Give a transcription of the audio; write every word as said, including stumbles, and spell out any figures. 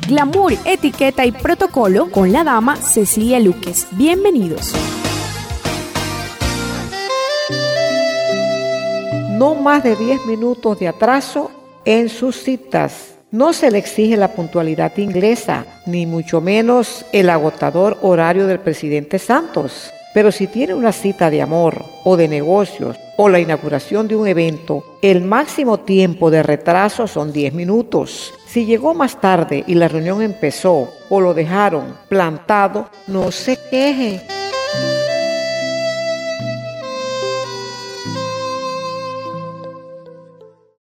glamour, etiqueta y protocolo con la dama Cecilia Luques. Bienvenidos. No más de diez minutos de atraso en sus citas. No se le exige la puntualidad inglesa, ni mucho menos el agotador horario del presidente Santos. Pero si tiene una cita de amor o de negocios o la inauguración de un evento, el máximo tiempo de retraso son diez minutos. Si llegó más tarde y la reunión empezó o lo dejaron plantado, no se queje.